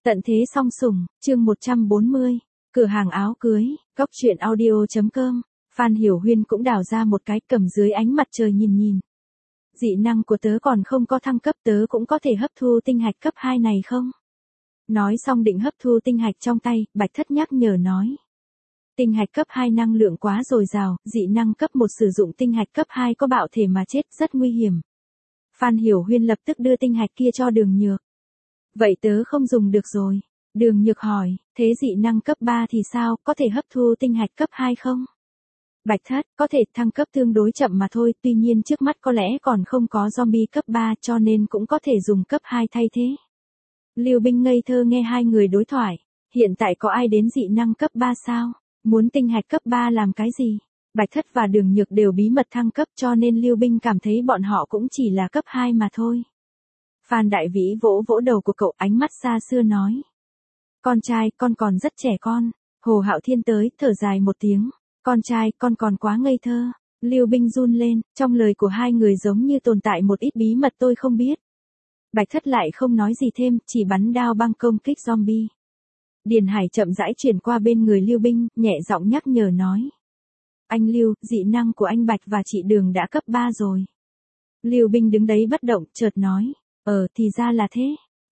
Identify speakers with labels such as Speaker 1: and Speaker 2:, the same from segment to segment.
Speaker 1: Tận thế song sủng, chương 140, cửa hàng áo cưới, góc truyện audio.com, Phan Hiểu Huyên cũng đào ra một cái cầm dưới ánh mặt trời nhìn. Dị năng của tớ còn không có thăng cấp, tớ cũng có thể hấp thu tinh hạch cấp 2 này không? Nói xong định hấp thu tinh hạch trong tay, Bạch Thất nhắc nhở nói. Tinh hạch cấp 2 năng lượng quá dồi dào, dị năng cấp 1 sử dụng tinh hạch cấp 2 có bạo thể mà chết, rất nguy hiểm. Phan Hiểu Huyên lập tức đưa tinh hạch kia cho Đường Nhược. Vậy tớ không dùng được rồi. Đường Nhược hỏi, thế dị năng cấp 3 thì sao, có thể hấp thu tinh hạch cấp 2 không? Bạch Thất, có thể thăng cấp tương đối chậm mà thôi, tuy nhiên trước mắt có lẽ còn không có zombie cấp 3 cho nên cũng có thể dùng cấp 2 thay thế. Lưu Binh ngây thơ nghe hai người đối thoại, hiện tại có ai đến dị năng cấp 3 sao? Muốn tinh hạch cấp 3 làm cái gì? Bạch Thất và Đường Nhược đều bí mật thăng cấp cho nên Lưu Binh cảm thấy bọn họ cũng chỉ là cấp 2 mà thôi. Phan Đại Vĩ vỗ vỗ đầu của cậu, ánh mắt xa xưa nói. Con trai, con còn rất trẻ con. Hồ Hạo Thiên tới, thở dài một tiếng. Con trai, con còn quá ngây thơ. Lưu Binh run lên, trong lời của hai người giống như tồn tại một ít bí mật tôi không biết. Bạch Thất lại không nói gì thêm, chỉ bắn đao băng công kích zombie. Điền Hải chậm rãi chuyển qua bên người Lưu Binh, nhẹ giọng nhắc nhở nói. Anh Lưu, dị năng của anh Bạch và chị Đường đã cấp 3 rồi. Lưu Binh đứng đấy bất động, chợt nói. Thì ra là thế.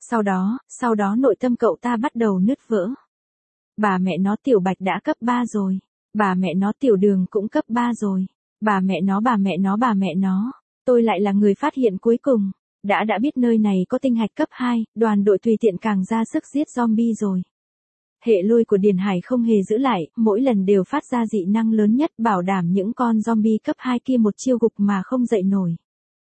Speaker 1: Sau đó nội tâm cậu ta bắt đầu nứt vỡ. Bà mẹ nó Tiểu Bạch đã cấp 3 rồi. Bà mẹ nó Tiểu Đường cũng cấp 3 rồi. Bà mẹ nó. Tôi lại là người phát hiện cuối cùng. Đã biết nơi này có tinh hạch cấp 2, đoàn đội tùy tiện càng ra sức giết zombie rồi. Hệ lôi của Điền Hải không hề giữ lại, mỗi lần đều phát ra dị năng lớn nhất bảo đảm những con zombie cấp 2 kia một chiêu gục mà không dậy nổi.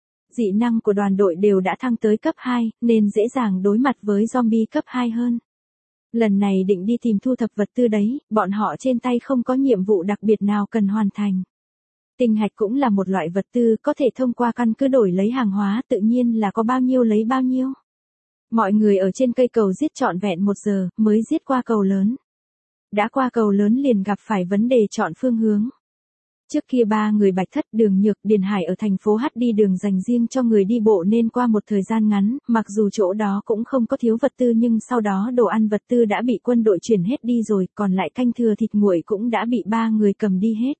Speaker 1: Dị năng của đoàn đội đều đã thăng tới cấp 2, nên dễ dàng đối mặt với zombie cấp 2 hơn. Lần này định đi tìm thu thập vật tư đấy, bọn họ trên tay không có nhiệm vụ đặc biệt nào cần hoàn thành. Tinh hạch cũng là một loại vật tư có thể thông qua căn cứ đổi lấy hàng hóa, tự nhiên là có bao nhiêu lấy bao nhiêu. Mọi người ở trên cây cầu giết trọn vẹn 1 giờ, mới giết qua cầu lớn. Đã qua cầu lớn liền gặp phải vấn đề chọn phương hướng. Trước kia 3 người Bạch Thất, Đường Nhược, Điền Hải ở thành phố H đi đường dành riêng cho người đi bộ nên qua một thời gian ngắn, mặc dù chỗ đó cũng không có thiếu vật tư nhưng sau đó đồ ăn vật tư đã bị quân đội chuyển hết đi rồi, còn lại canh thừa thịt nguội cũng đã bị 3 người cầm đi hết.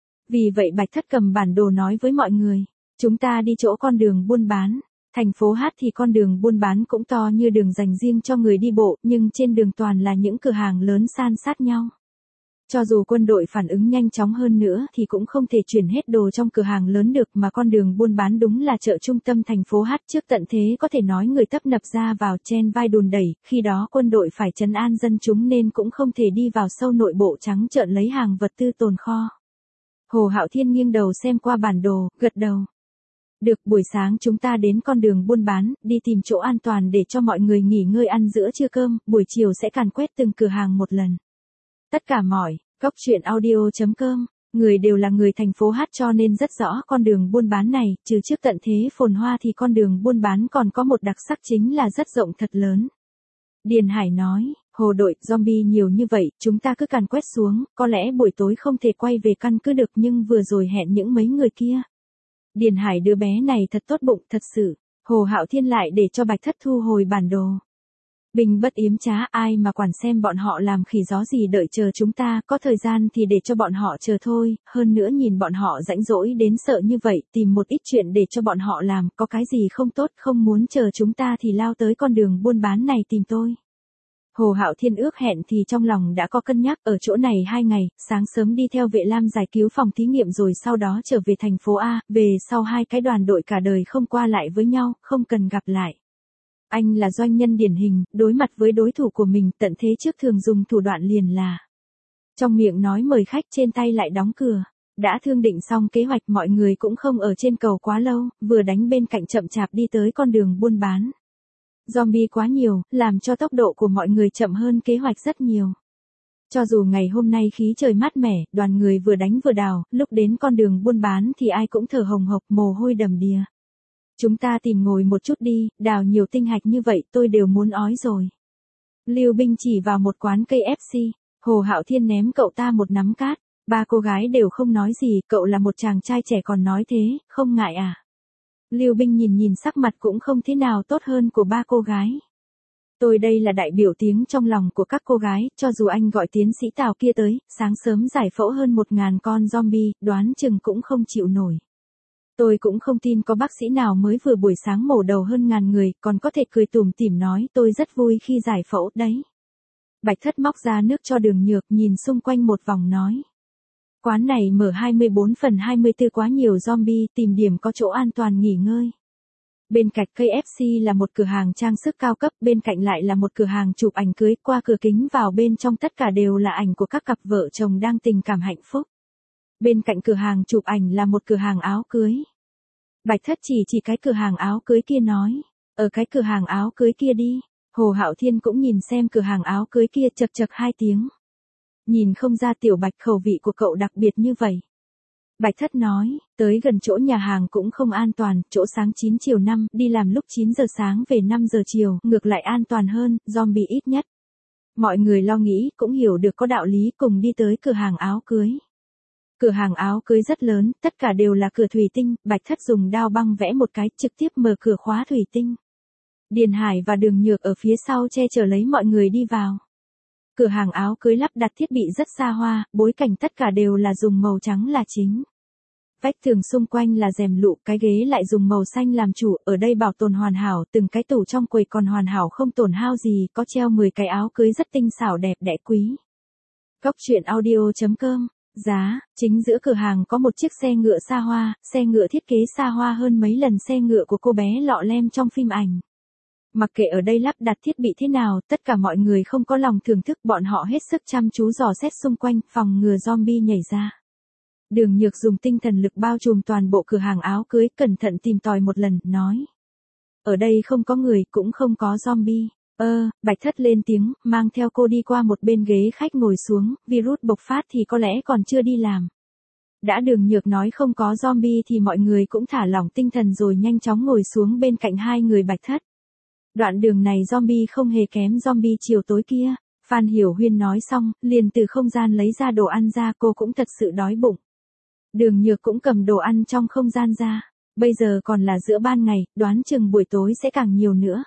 Speaker 1: Vì vậy Bạch Thất cầm bản đồ nói với mọi người, chúng ta đi chỗ con đường buôn bán. Thành phố H thì con đường buôn bán cũng to như đường dành riêng cho người đi bộ, nhưng trên đường toàn là những cửa hàng lớn san sát nhau. Cho dù quân đội phản ứng nhanh chóng hơn nữa thì cũng không thể chuyển hết đồ trong cửa hàng lớn được, mà con đường buôn bán đúng là chợ trung tâm thành phố H trước tận thế có thể nói người tấp nập ra vào chen vai đùn đẩy, khi đó quân đội phải trấn an dân chúng nên cũng không thể đi vào sâu nội bộ trắng trợn lấy hàng vật tư tồn kho. Hồ Hạo Thiên nghiêng đầu xem qua bản đồ, gật đầu. Được, buổi sáng chúng ta đến con đường buôn bán, đi tìm chỗ an toàn để cho mọi người nghỉ ngơi ăn giữa trưa cơm, buổi chiều sẽ càn quét từng cửa hàng một lần. Tất cả góc truyện audio.com, người đều là người thành phố H cho nên rất rõ con đường buôn bán này, trừ trước tận thế phồn hoa thì con đường buôn bán còn có một đặc sắc chính là rất rộng thật lớn. Điền Hải nói, Hồ đội, zombie nhiều như vậy, chúng ta cứ càn quét xuống, có lẽ buổi tối không thể quay về căn cứ được nhưng vừa rồi hẹn những mấy người kia. Điền Hải đứa bé này thật tốt bụng, thật sự. Hồ Hạo Thiên lại để cho Bạch Thất thu hồi bản đồ. Bình bất yếm trá, ai mà quản xem bọn họ làm khỉ gió gì, đợi chờ chúng ta, có thời gian thì để cho bọn họ chờ thôi, hơn nữa nhìn bọn họ rãnh rỗi đến sợ như vậy, tìm một ít chuyện để cho bọn họ làm, có cái gì không tốt không muốn chờ chúng ta thì lao tới con đường buôn bán này tìm tôi. Hồ Hạo Thiên ước hẹn thì trong lòng đã có cân nhắc, ở chỗ này 2 ngày, sáng sớm đi theo Vệ Lam giải cứu phòng thí nghiệm rồi sau đó trở về thành phố A, về sau 2 cái đoàn đội cả đời không qua lại với nhau, không cần gặp lại. Anh là doanh nhân điển hình, đối mặt với đối thủ của mình tận thế trước thường dùng thủ đoạn liền là. Trong miệng nói mời khách, trên tay lại đóng cửa. Đã thương định xong kế hoạch, mọi người cũng không ở trên cầu quá lâu, vừa đánh bên cạnh chậm chạp đi tới con đường buôn bán. Zombie quá nhiều, làm cho tốc độ của mọi người chậm hơn kế hoạch rất nhiều. Cho dù ngày hôm nay khí trời mát mẻ, đoàn người vừa đánh vừa đào, lúc đến con đường buôn bán thì ai cũng thở hồng hộc, mồ hôi đầm đìa. Chúng ta tìm ngồi một chút đi, đào nhiều tinh hạch như vậy tôi đều muốn ói rồi. Lưu Binh chỉ vào một quán cây FC, Hồ Hạo Thiên ném cậu ta một nắm cát, 3 cô gái đều không nói gì, cậu là một chàng trai trẻ còn nói thế, không ngại à? Lưu Binh nhìn sắc mặt cũng không thế nào tốt hơn của 3 cô gái. Tôi đây là đại biểu tiếng trong lòng của các cô gái, cho dù anh gọi tiến sĩ Tào kia tới, sáng sớm giải phẫu hơn 1.000 con zombie, đoán chừng cũng không chịu nổi. Tôi cũng không tin có bác sĩ nào mới vừa buổi sáng mổ đầu hơn ngàn người, còn có thể cười tủm tỉm nói tôi rất vui khi giải phẫu đấy. Bạch Thất móc ra nước cho Đường Nhược, nhìn xung quanh một vòng nói. Quán này mở 24/24 quá nhiều zombie, tìm điểm có chỗ an toàn nghỉ ngơi. Bên cạnh KFC là một cửa hàng trang sức cao cấp, bên cạnh lại là một cửa hàng chụp ảnh cưới, qua cửa kính vào bên trong tất cả đều là ảnh của các cặp vợ chồng đang tình cảm hạnh phúc. Bên cạnh cửa hàng chụp ảnh là một cửa hàng áo cưới. Bạch Thất chỉ cái cửa hàng áo cưới kia nói, ở cái cửa hàng áo cưới kia đi. Hồ Hạo Thiên cũng nhìn xem cửa hàng áo cưới kia, chật chật 2 tiếng. Nhìn không ra Tiểu Bạch khẩu vị của cậu đặc biệt như vậy. Bạch Thất nói, tới gần chỗ nhà hàng cũng không an toàn, chỗ sáng 9 chiều 5, đi làm lúc 9 giờ sáng về 5 giờ chiều, ngược lại an toàn hơn, zombie ít nhất. Mọi người lo nghĩ, cũng hiểu được có đạo lý, cùng đi tới cửa hàng áo cưới. Cửa hàng áo cưới rất lớn, tất cả đều là cửa thủy tinh, Bạch Thất dùng dao băng vẽ một cái, trực tiếp mở cửa khóa thủy tinh. Điền Hải và Đường Nhược ở phía sau che chở lấy mọi người đi vào. Cửa hàng áo cưới lắp đặt thiết bị rất xa hoa, bối cảnh tất cả đều là dùng màu trắng là chính. Vách tường xung quanh là rèm lụa, cái ghế lại dùng màu xanh làm chủ, ở đây bảo tồn hoàn hảo, từng cái tủ trong quầy còn hoàn hảo không tổn hao gì, có treo 10 cái áo cưới rất tinh xảo đẹp đẽ quý. Góc truyện audio.com. Giá, chính giữa cửa hàng có một chiếc xe ngựa xa hoa, xe ngựa thiết kế xa hoa hơn mấy lần xe ngựa của cô bé Lọ Lem trong phim ảnh. Mặc kệ ở đây lắp đặt thiết bị thế nào, tất cả mọi người không có lòng thưởng thức, bọn họ hết sức chăm chú dò xét xung quanh, phòng ngừa zombie nhảy ra. Đường Nhược dùng tinh thần lực bao trùm toàn bộ cửa hàng áo cưới, cẩn thận tìm tòi một lần, nói. Ở đây không có người, cũng không có zombie. Bạch Thất lên tiếng, mang theo cô đi qua một bên ghế khách ngồi xuống, virus bộc phát thì có lẽ còn chưa đi làm. Đã Đường Nhược nói không có zombie thì mọi người cũng thả lỏng tinh thần rồi nhanh chóng ngồi xuống bên cạnh hai người Bạch Thất. Đoạn đường này zombie không hề kém zombie chiều tối kia. Phan Hiểu Huyên nói xong, liền từ không gian lấy ra đồ ăn ra, cô cũng thật sự đói bụng. Đường Nhược cũng cầm đồ ăn trong không gian ra. Bây giờ còn là giữa ban ngày, đoán chừng buổi tối sẽ càng nhiều nữa.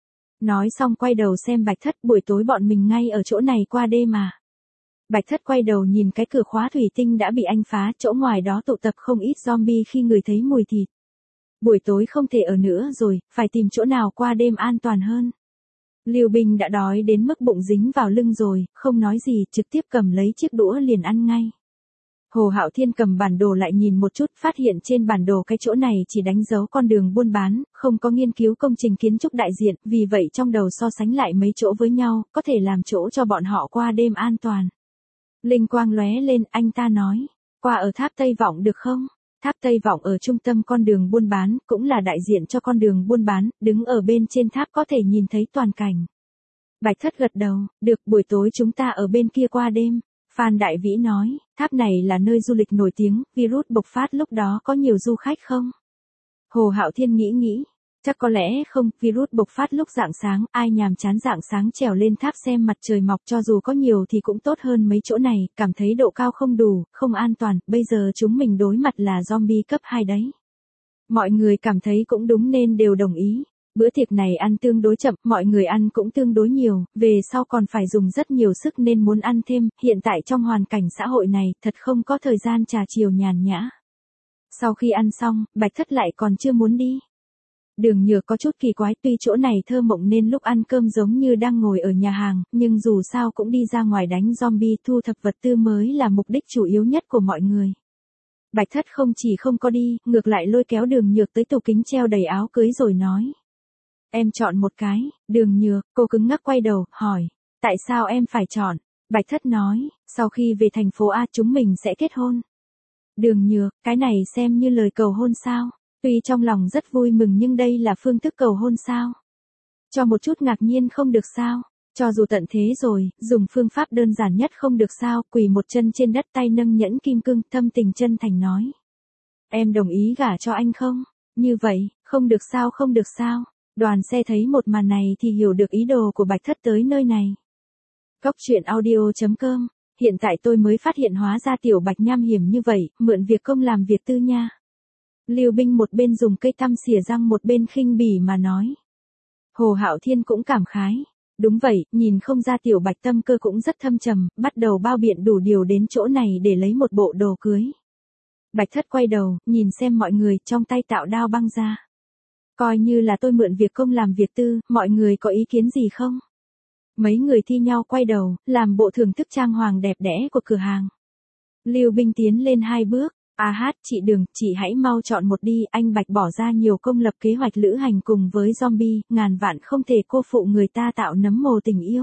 Speaker 1: Nói xong quay đầu xem Bạch Thất, buổi tối bọn mình ngay ở chỗ này qua đêm mà. Bạch Thất quay đầu nhìn cái cửa khóa thủy tinh đã bị anh phá, chỗ ngoài đó tụ tập không ít zombie khi người thấy mùi thịt. Buổi tối không thể ở nữa rồi, phải tìm chỗ nào qua đêm an toàn hơn. Lưu Bình đã đói đến mức bụng dính vào lưng rồi, không nói gì, trực tiếp cầm lấy chiếc đũa liền ăn ngay. Hồ Hạo Thiên cầm bản đồ lại nhìn một chút, phát hiện trên bản đồ cái chỗ này chỉ đánh dấu con đường buôn bán, không có nghiên cứu công trình kiến trúc đại diện, vì vậy trong đầu so sánh lại mấy chỗ với nhau, có thể làm chỗ cho bọn họ qua đêm an toàn. Linh quang lóe lên, anh ta nói, qua ở tháp Tây Vọng được không? Tháp Tây Vọng ở trung tâm con đường buôn bán, cũng là đại diện cho con đường buôn bán, đứng ở bên trên tháp có thể nhìn thấy toàn cảnh. Bạch Thất gật đầu, được, buổi tối chúng ta ở bên kia qua đêm. Phan Đại Vĩ nói, tháp này là nơi du lịch nổi tiếng, virus bộc phát lúc đó có nhiều du khách không? Hồ Hạo Thiên nghĩ, chắc có lẽ không, virus bộc phát lúc rạng sáng, ai nhàm chán rạng sáng trèo lên tháp xem mặt trời mọc, cho dù có nhiều thì cũng tốt hơn mấy chỗ này, cảm thấy độ cao không đủ, không an toàn, bây giờ chúng mình đối mặt là zombie cấp 2 đấy. Mọi người cảm thấy cũng đúng nên đều đồng ý. Bữa tiệc này ăn tương đối chậm, mọi người ăn cũng tương đối nhiều, về sau còn phải dùng rất nhiều sức nên muốn ăn thêm, hiện tại trong hoàn cảnh xã hội này, thật không có thời gian trà chiều nhàn nhã. Sau khi ăn xong, Bạch Thất lại còn chưa muốn đi. Đường Nhược có chút kỳ quái, tuy chỗ này thơ mộng nên lúc ăn cơm giống như đang ngồi ở nhà hàng, nhưng dù sao cũng đi ra ngoài đánh zombie, thu thập vật tư mới là mục đích chủ yếu nhất của mọi người. Bạch Thất không chỉ không có đi, ngược lại lôi kéo Đường Nhược tới tủ kính treo đầy áo cưới rồi nói. Em chọn một cái. Đường Nhược, cô cứng ngắc quay đầu, hỏi, tại sao em phải chọn? Bạch Thất nói, sau khi về thành phố A chúng mình sẽ kết hôn. Đường Nhược, cái này xem như lời cầu hôn sao? Tuy trong lòng rất vui mừng nhưng đây là phương thức cầu hôn sao? Cho một chút ngạc nhiên không được sao? Cho dù tận thế rồi, dùng phương pháp đơn giản nhất không được sao? Quỳ một chân trên đất, tay nâng nhẫn kim cương, thâm tình chân thành nói. Em đồng ý gả cho anh không? Như vậy, không được sao, không được sao? Đoàn xe thấy một màn này thì hiểu được ý đồ của Bạch Thất tới nơi này. Góc truyện audio.com. Hiện tại tôi mới phát hiện hóa ra Tiểu Bạch nham hiểm như vậy, mượn việc công làm việc tư nha. Lưu Binh một bên dùng cây tăm xỉa răng một bên khinh bỉ mà nói. Hồ Hạo Thiên cũng cảm khái. Đúng vậy, nhìn không ra Tiểu Bạch tâm cơ cũng rất thâm trầm, bắt đầu bao biện đủ điều đến chỗ này để lấy một bộ đồ cưới. Bạch Thất quay đầu, nhìn xem mọi người, trong tay tạo đao băng ra. Coi như là tôi mượn việc công làm việc tư, mọi người có ý kiến gì không? Mấy người thi nhau quay đầu, làm bộ thưởng thức trang hoàng đẹp đẽ của cửa hàng. Lưu Binh tiến lên 2 bước. Chị Đường, chị hãy mau chọn một đi, anh Bạch bỏ ra nhiều công lập kế hoạch lữ hành cùng với zombie, ngàn vạn không thể cô phụ người ta tạo nấm mồ tình yêu.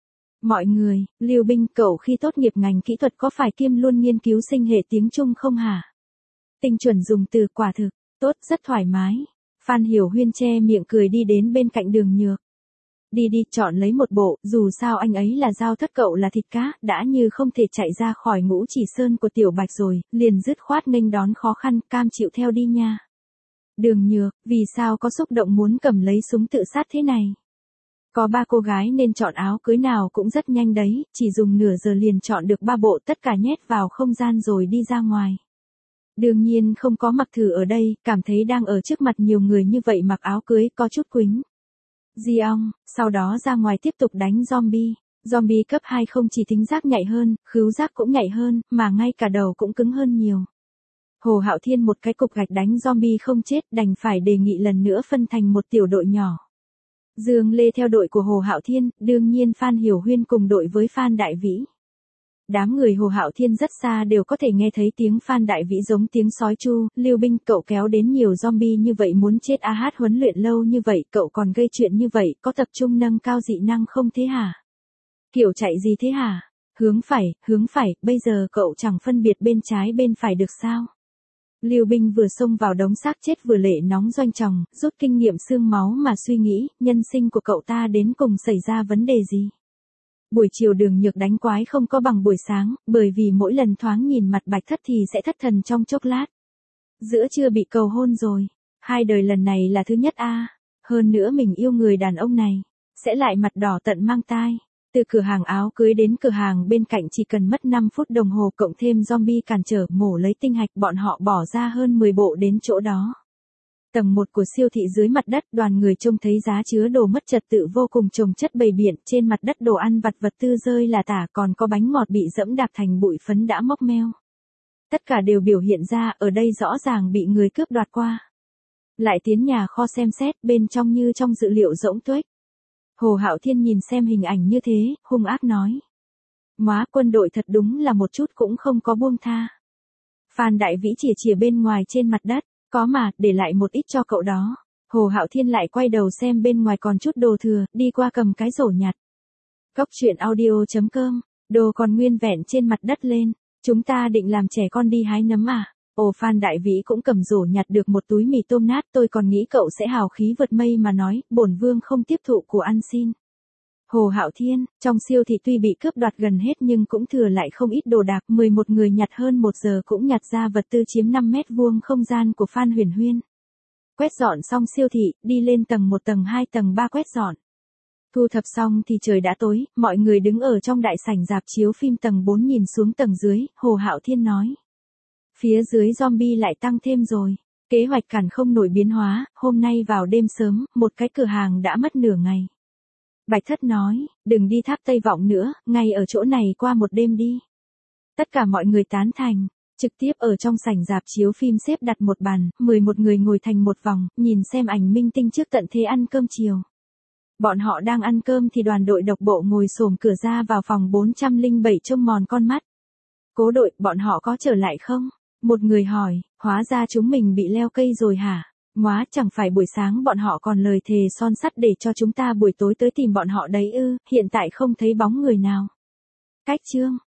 Speaker 1: Mọi người, Lưu Binh, cậu khi tốt nghiệp ngành kỹ thuật có phải kiêm luôn nghiên cứu sinh hệ tiếng Trung không hả? Tinh chuẩn dùng từ quả thực, tốt, rất thoải mái. Phan Hiểu Huyên che miệng cười đi đến bên cạnh Đường Nhược. Đi đi, chọn lấy một bộ, dù sao anh ấy là giao thất, cậu là thịt cá, đã như không thể chạy ra khỏi ngũ chỉ sơn của Tiểu Bạch rồi, liền dứt khoát nghênh đón khó khăn, cam chịu theo đi nha. Đường Nhược, vì sao có xúc động muốn cầm lấy súng tự sát thế này? Có 3 cô gái nên chọn áo cưới nào cũng rất nhanh đấy, chỉ dùng nửa giờ liền chọn được 3 bộ, tất cả nhét vào không gian rồi đi ra ngoài. Đương nhiên không có mặc thử ở đây, cảm thấy đang ở trước mặt nhiều người như vậy mặc áo cưới có chút quính. Giong, sau đó ra ngoài tiếp tục đánh zombie. Zombie cấp 2 không chỉ thính giác nhạy hơn, khứu giác cũng nhạy hơn, mà ngay cả đầu cũng cứng hơn nhiều. Hồ Hạo Thiên một cái cục gạch đánh zombie không chết, đành phải đề nghị lần nữa phân thành một tiểu đội nhỏ. Dương Lê theo đội của Hồ Hạo Thiên, đương nhiên Phan Hiểu Huyên cùng đội với Phan Đại Vĩ. Đám người Hồ Hạo Thiên rất xa đều có thể nghe thấy tiếng Phan Đại Vĩ giống tiếng sói chu. Lưu Binh, cậu kéo đến nhiều zombie như vậy muốn chết huấn luyện lâu như vậy, cậu còn gây chuyện như vậy, có tập trung nâng cao dị năng không thế hả? Kiểu chạy gì thế hả? Hướng phải, bây giờ cậu chẳng phân biệt bên trái bên phải được sao? Lưu Binh vừa xông vào đống xác chết vừa lệ nóng doanh tròng, rút kinh nghiệm xương máu mà suy nghĩ, nhân sinh của cậu ta đến cùng xảy ra vấn đề gì? Buổi chiều Đường Nhược đánh quái không có bằng buổi sáng, bởi vì mỗi lần thoáng nhìn mặt Bạch Thất thì sẽ thất thần trong chốc lát. Giữa trưa bị cầu hôn rồi, 2 đời lần này là thứ nhất a. Hơn nữa mình yêu người đàn ông này, sẽ lại mặt đỏ tận mang tai. Từ cửa hàng áo cưới đến cửa hàng bên cạnh chỉ cần mất 5 phút đồng hồ, cộng thêm zombie cản trở mổ lấy tinh hạch, bọn họ bỏ ra hơn 10 bộ đến chỗ đó. Tầng 1 của siêu thị dưới mặt đất, đoàn người trông thấy giá chứa đồ mất trật tự vô cùng chồng chất bày biện, trên mặt đất đồ ăn vặt vật tư rơi là tả, còn có bánh ngọt bị dẫm đạp thành bụi phấn đã mốc meo. Tất cả đều biểu hiện ra ở đây rõ ràng bị người cướp đoạt qua. Lại tiến nhà kho xem xét, bên trong như trong dự liệu rỗng tuếch. Hồ Hạo Thiên nhìn xem hình ảnh như thế, hung ác nói. Móa, quân đội thật đúng là một chút cũng không có buông tha. Phan Đại Vĩ chìa bên ngoài trên mặt đất. Có mà, để lại một ít cho cậu đó. Hồ Hạo Thiên lại quay đầu xem bên ngoài còn chút đồ thừa, đi qua cầm cái rổ nhặt. Cốc truyện audio.com, đồ còn nguyên vẹn trên mặt đất lên. Chúng ta định làm trẻ con đi hái nấm à? Ồ, Phan Đại Vĩ cũng cầm rổ nhặt được một túi mì tôm nát, tôi còn nghĩ cậu sẽ hào khí vượt mây mà nói, bổn vương không tiếp thụ của ăn xin. Hồ Hạo Thiên, trong siêu thị tuy bị cướp đoạt gần hết nhưng cũng thừa lại không ít đồ đạc, 11 người nhặt hơn 1 giờ cũng nhặt ra vật tư chiếm 5 mét vuông không gian của Phan Huyền Huyên. Quét dọn xong siêu thị, đi lên tầng 1 tầng 2 tầng 3 quét dọn. Thu thập xong thì trời đã tối, mọi người đứng ở trong đại sảnh rạp chiếu phim tầng 4 nhìn xuống tầng dưới, Hồ Hạo Thiên nói. Phía dưới zombie lại tăng thêm rồi. Kế hoạch cản không nổi biến hóa, hôm nay vào đêm sớm, một cái cửa hàng đã mất nửa ngày. Bạch Thất nói, đừng đi tháp Tây Vọng nữa, ngay ở chỗ này qua một đêm đi. Tất cả mọi người tán thành, trực tiếp ở trong sảnh rạp chiếu phim xếp đặt một bàn, 11 người ngồi thành một vòng, nhìn xem ảnh minh tinh trước tận thế ăn cơm chiều. Bọn họ đang ăn cơm thì đoàn đội độc bộ ngồi xổm cửa ra vào phòng 407 trông mòn con mắt. Cố đội, bọn họ có trở lại không? Một người hỏi, hóa ra chúng mình bị leo cây rồi hả? Móa, chẳng phải buổi sáng bọn họ còn lời thề son sắt để cho chúng ta buổi tối tới tìm bọn họ đấy ư, hiện tại không thấy bóng người nào. Cách chương.